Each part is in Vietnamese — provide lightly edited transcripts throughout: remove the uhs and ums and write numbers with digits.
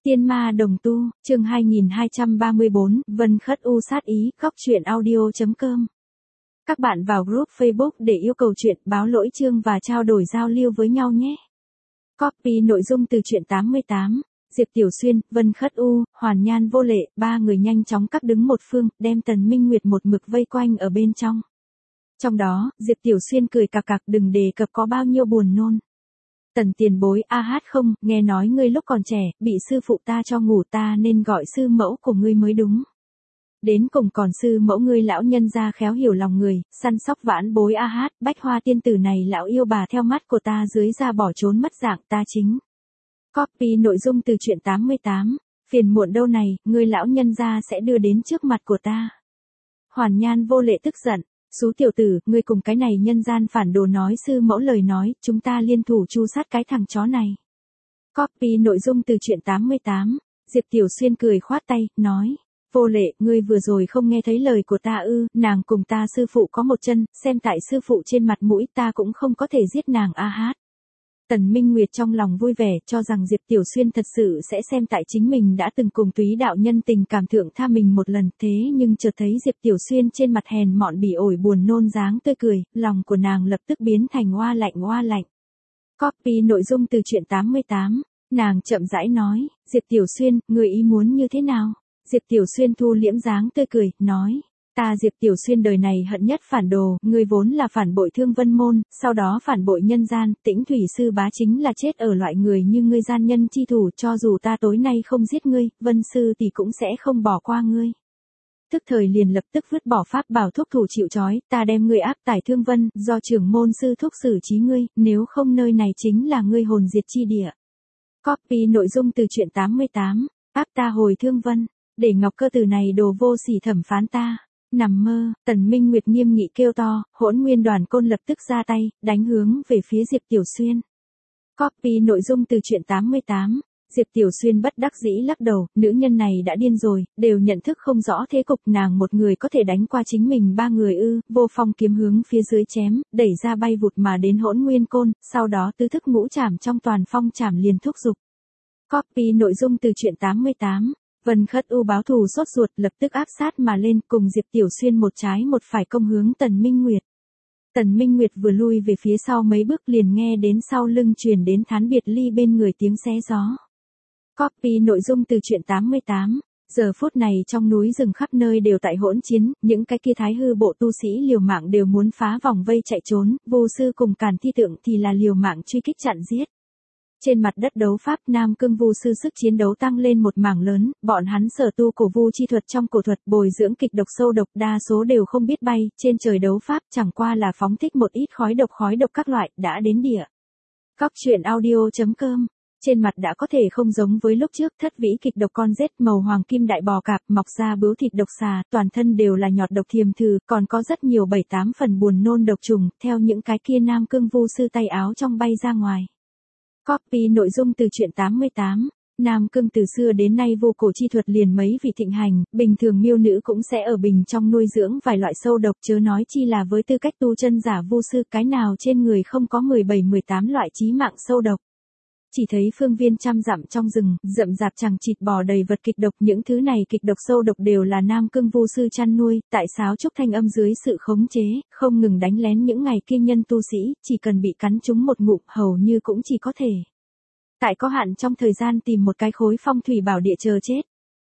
Tiên ma đồng tu, chương 2234, Vân Khất U sát ý, góc truyện audio.com. Các bạn vào group Facebook để yêu cầu chuyện, báo lỗi chương và trao đổi giao lưu với nhau nhé. Copy nội dung từ truyện 88. Diệp Tiểu Xuyên, Vân Khất U, Hoàn Nhan Vô Lệ, ba người nhanh chóng cắt đứng một phương, đem Tần Minh Nguyệt một mực vây quanh ở bên trong. Trong đó, Diệp Tiểu Xuyên cười cặc cặc đừng đề cập có bao nhiêu buồn nôn. Tần tiền bối, a hát không, nghe nói ngươi lúc còn trẻ, bị sư phụ ta cho ngủ ta nên gọi sư mẫu của ngươi mới đúng. Đến cùng còn sư mẫu ngươi lão nhân gia khéo hiểu lòng người, săn sóc vãn bối a hát, bách hoa tiên tử này lão yêu bà theo mắt của ta dưới ra bỏ trốn mất dạng ta chính. Copy nội dung từ truyện 88, phiền muộn đâu này, ngươi lão nhân gia sẽ đưa đến trước mặt của ta. Hoàn Nhan Vô Lệ tức giận. Xú tiểu tử, ngươi cùng cái này nhân gian phản đồ nói sư mẫu lời nói, chúng ta liên thủ tru sát cái thằng chó này. Copy nội dung từ truyện 88, Diệp Tiểu Xuyên cười khoát tay, nói, Vô Lệ, ngươi vừa rồi không nghe thấy lời của ta ư, nàng cùng ta sư phụ có một chân, xem tại sư phụ trên mặt mũi ta cũng không có thể giết nàng a hát. Tần Minh Nguyệt trong lòng vui vẻ, cho rằng Diệp Tiểu Xuyên thật sự sẽ xem tại chính mình đã từng cùng Túy đạo nhân tình cảm thượng tha mình một lần, thế nhưng chợt thấy Diệp Tiểu Xuyên trên mặt hèn mọn bỉ ổi buồn nôn dáng tươi cười, lòng của nàng lập tức biến thành oa lạnh oa lạnh. Copy nội dung từ truyện 88, nàng chậm rãi nói, Diệp Tiểu Xuyên, người ý muốn như thế nào? Diệp Tiểu Xuyên thu liễm dáng tươi cười, nói. Ta Diệp Tiểu Xuyên đời này hận nhất phản đồ, ngươi vốn là phản bội Thương Vân môn, sau đó phản bội nhân gian, Tĩnh Thủy sư bá chính là chết ở loại người như ngươi gian nhân chi thủ, cho dù ta tối nay không giết ngươi, Vân sư thì cũng sẽ không bỏ qua ngươi. Tức thời liền lập tức vứt bỏ pháp bảo thúc thủ chịu trói, ta đem ngươi áp tải Thương Vân, do trưởng môn sư thúc xử trí ngươi, nếu không nơi này chính là ngươi hồn diệt chi địa. Copy nội dung từ truyện 88, áp ta hồi Thương Vân, để Ngọc Cơ từ này đồ vô sỉ thẩm phán ta. Nằm mơ, Tần Minh Nguyệt nghiêm nghị kêu to, Hỗn Nguyên Đoàn Côn lập tức ra tay, đánh hướng về phía Diệp Tiểu Xuyên. Copy nội dung từ truyện 88, Diệp Tiểu Xuyên bất đắc dĩ lắc đầu, nữ nhân này đã điên rồi, đều nhận thức không rõ thế cục nàng một người có thể đánh qua chính mình ba người ư, vô phong kiếm hướng phía dưới chém, đẩy ra bay vụt mà đến Hỗn Nguyên Côn, sau đó tứ thức ngũ trảm trong toàn phong trảm liền thúc giục. Copy nội dung từ truyện 88. Vân Khất U báo thù sốt ruột lập tức áp sát mà lên cùng Diệp Tiểu Xuyên một trái một phải công hướng Tần Minh Nguyệt. Tần Minh Nguyệt vừa lui về phía sau mấy bước liền nghe đến sau lưng truyền đến thán biệt ly bên người tiếng xé gió. Copy nội dung từ truyện 88. Giờ phút này trong núi rừng khắp nơi đều tại hỗn chiến, những cái kia thái hư bộ tu sĩ liều mạng đều muốn phá vòng vây chạy trốn, vô sư cùng Càn Thi Tượng thì là liều mạng truy kích chặn giết. Trên mặt đất đấu pháp Nam Cương Vu sư sức chiến đấu tăng lên một mảng lớn, bọn hắn sở tu cổ vu chi thuật trong cổ thuật bồi dưỡng kịch độc sâu độc đa số đều không biết bay, trên trời đấu pháp chẳng qua là phóng thích một ít khói độc các loại, đã đến địa. Góc truyện audio.com, trên mặt đã có thể không giống với lúc trước thất vĩ kịch độc con rết màu hoàng kim đại bò cạp mọc ra bướu thịt độc xà, toàn thân đều là nhọt độc thiềm thử, còn có rất nhiều 7-8 phần buồn nôn độc trùng, theo những cái kia Nam Cương Vu sư tay áo trong bay ra ngoài. Copy nội dung từ truyện 88, Nam Cương từ xưa đến nay vô cổ chi thuật liền mấy vị thịnh hành, bình thường miêu nữ cũng sẽ ở bình trong nuôi dưỡng vài loại sâu độc chớ nói chi là với tư cách tu chân giả vu sư cái nào trên người không có 17-18 loại chí mạng sâu độc. Chỉ thấy phương viên trăm dặm trong rừng, rậm rạp chằng chịt bò đầy vật kịch độc, những thứ này kịch độc sâu độc đều là Nam Cương Vu sư chăn nuôi, tại sáo trúc thanh âm dưới sự khống chế, không ngừng đánh lén những ngày kia nhân tu sĩ, chỉ cần bị cắn trúng một ngụm hầu như cũng chỉ có thể. Tại có hạn trong thời gian tìm một cái khối phong thủy bảo địa chờ chết.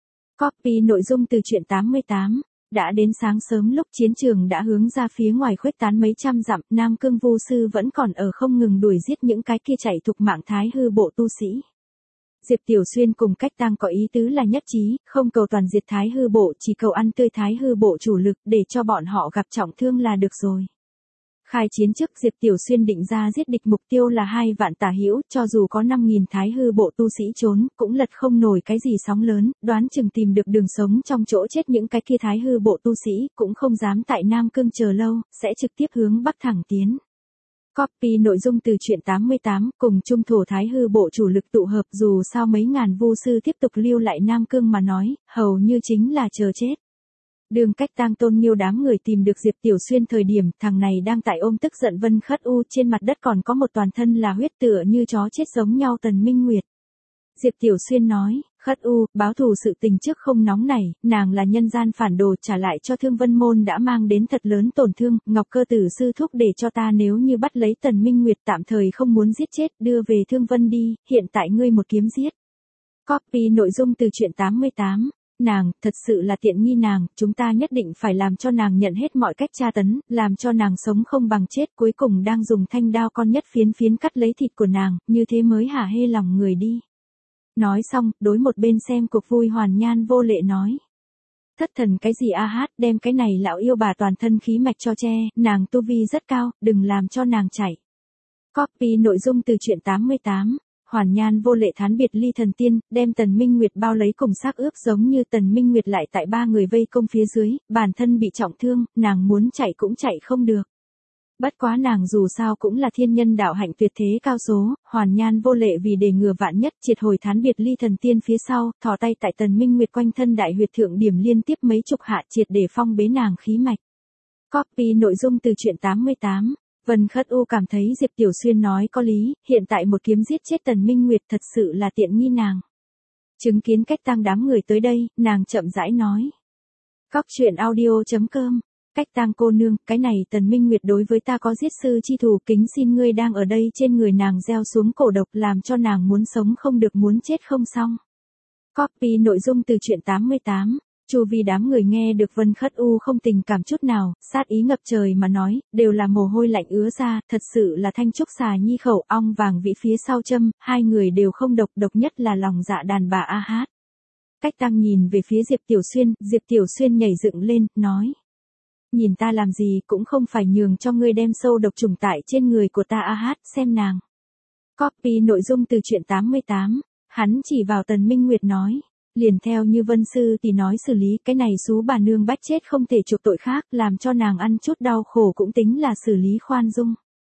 Copy nội dung từ truyện 88. Đã đến sáng sớm lúc chiến trường đã hướng ra phía ngoài khuếch tán mấy trăm dặm, Nam Cương Vu sư vẫn còn ở không ngừng đuổi giết những cái kia chạy thục mạng thái hư bộ tu sĩ. Diệp Tiểu Xuyên cùng Cách Tăng có ý tứ là nhất trí, không cầu toàn diệt thái hư bộ, chỉ cầu ăn tươi thái hư bộ chủ lực để cho bọn họ gặp trọng thương là được rồi. Khai chiến trước Diệp Tiểu Xuyên định ra giết địch mục tiêu là 2 vạn tả hữu, cho dù có 5.000 thái hư bộ tu sĩ trốn, cũng lật không nổi cái gì sóng lớn, đoán chừng tìm được đường sống trong chỗ chết những cái kia thái hư bộ tu sĩ, cũng không dám tại Nam Cương chờ lâu, sẽ trực tiếp hướng bắc thẳng tiến. Copy nội dung từ truyện 88, cùng trung thổ thái hư bộ chủ lực tụ hợp dù sao mấy ngàn vu sư tiếp tục lưu lại Nam Cương mà nói, hầu như chính là chờ chết. Đường Cách Tang Tôn Nghiêu đám người tìm được Diệp Tiểu Xuyên thời điểm, thằng này đang tại ôm tức giận Vân Khất U, trên mặt đất còn có một toàn thân là huyết tựa như chó chết giống nhau Tần Minh Nguyệt. Diệp Tiểu Xuyên nói, Khất U, báo thù sự tình trước không nóng nảy, nàng là nhân gian phản đồ trả lại cho Thương Vân Môn đã mang đến thật lớn tổn thương, Ngọc Cơ Tử sư thúc để cho ta nếu như bắt lấy Tần Minh Nguyệt tạm thời không muốn giết chết, đưa về Thương Vân đi, hiện tại ngươi một kiếm giết. Copy nội dung từ truyện 88. Nàng, thật sự là tiện nghi nàng, chúng ta nhất định phải làm cho nàng nhận hết mọi cách tra tấn, làm cho nàng sống không bằng chết, cuối cùng đang dùng thanh đao con nhất phiến phiến cắt lấy thịt của nàng, như thế mới hả hê lòng người đi. Nói xong, đối một bên xem cuộc vui Hoàn Nhan Vô Lệ nói. Thất thần cái gì a hát, đem cái này lão yêu bà toàn thân khí mạch cho che, nàng tu vi rất cao, đừng làm cho nàng chạy. Copy nội dung từ truyện 88. Hoàn Nhan Vô Lệ thán biệt ly thần tiên, đem Tần Minh Nguyệt bao lấy cùng xác ướp giống như Tần Minh Nguyệt lại tại ba người vây công phía dưới, bản thân bị trọng thương, nàng muốn chạy cũng chạy không được. Bất quá nàng dù sao cũng là thiên nhân đạo hạnh tuyệt thế cao số, Hoàn Nhan Vô Lệ vì để ngừa vạn nhất triệt hồi thán biệt ly thần tiên phía sau, thò tay tại Tần Minh Nguyệt quanh thân đại huyệt thượng điểm liên tiếp mấy chục hạ triệt để phong bế nàng khí mạch. Copy nội dung từ truyện 88. Vân Khất U cảm thấy Diệp Tiểu Xuyên nói có lý, hiện tại một kiếm giết chết Tần Minh Nguyệt thật sự là tiện nghi nàng. Chứng kiến cách tang đám người tới đây, nàng chậm rãi nói. Cóc truyện audio.com. Cách tang cô nương, cái này Tần Minh Nguyệt đối với ta có giết sư chi thù, kính xin ngươi đang ở đây trên người nàng gieo xuống cổ độc làm cho nàng muốn sống không được muốn chết không xong. Copy nội dung từ truyện 88. Chu vi đám người nghe được Vân Khất U không tình cảm chút nào, sát ý ngập trời mà nói, đều là mồ hôi lạnh ứa ra, thật sự là thanh trúc xà nhi khẩu ong vàng vị phía sau châm, hai người đều không độc, độc nhất là lòng dạ đàn bà a hát. Cách tăng nhìn về phía Diệp Tiểu Xuyên nhảy dựng lên, nói. Nhìn ta làm gì cũng không phải nhường cho ngươi đem sâu độc trùng tại trên người của ta a hát, xem nàng. Copy nội dung từ truyện 88, hắn chỉ vào Tần Minh Nguyệt nói. Liền theo như Vân Sư thì nói xử lý cái này xú bà nương bách chết không thể chuộc tội khác, làm cho nàng ăn chút đau khổ cũng tính là xử lý khoan dung.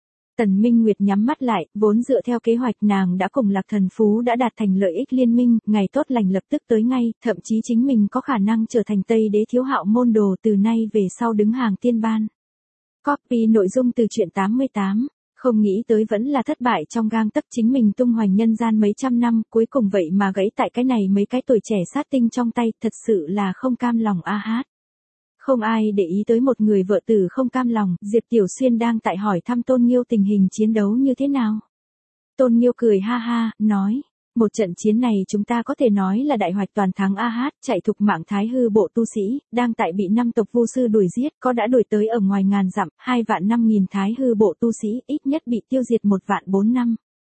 Tần Minh Nguyệt nhắm mắt lại, vốn dựa theo kế hoạch nàng đã cùng Lạc Thần Phú đã đạt thành lợi ích liên minh, ngày tốt lành lập tức tới ngay, thậm chí chính mình có khả năng trở thành Tây Đế Thiếu Hạo môn đồ từ nay về sau đứng hàng tiên ban. Copy nội dung từ truyện 88. Không nghĩ tới vẫn là thất bại trong gang tấc chính mình tung hoành nhân gian mấy trăm năm, cuối cùng vậy mà gãy tại cái này mấy cái tuổi trẻ sát tinh trong tay, thật sự là không cam lòng a hát. Không ai để ý tới một người vợ tử không cam lòng, Diệp Tiểu Xuyên đang tại hỏi thăm Tôn Nghiêu tình hình chiến đấu như thế nào. Tôn Nghiêu cười ha ha, nói. Một trận chiến này chúng ta có thể nói là đại hoạch toàn thắng a hát, chạy thục mạng Thái Hư bộ tu sĩ, đang tại bị 5 tộc vu sư đuổi giết, có đã đuổi tới ở ngoài ngàn dặm, 2.500.000 Thái Hư bộ tu sĩ, ít nhất bị tiêu diệt 1.400.000 năm.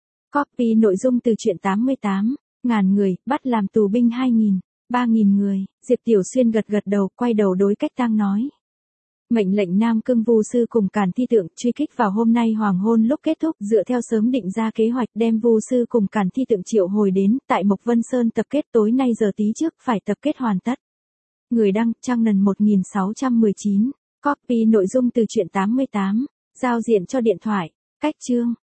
Copy nội dung từ truyện 88, ngàn người, bắt làm tù binh 2.000, 3.000 người, Diệp Tiểu Xuyên gật gật đầu, quay đầu đối Cách Tăng nói. Mệnh lệnh Nam Cương vu sư cùng Càn Thi Tượng truy kích vào hôm nay hoàng hôn lúc kết thúc, dựa theo sớm định ra kế hoạch đem vu sư cùng Càn Thi Tượng triệu hồi đến tại Mộc Vân Sơn tập kết tối nay giờ tí trước phải tập kết hoàn tất. Người đăng Trang Nần 1619. Copy nội dung từ truyện 88. Giao diện cho điện thoại. Cách chương.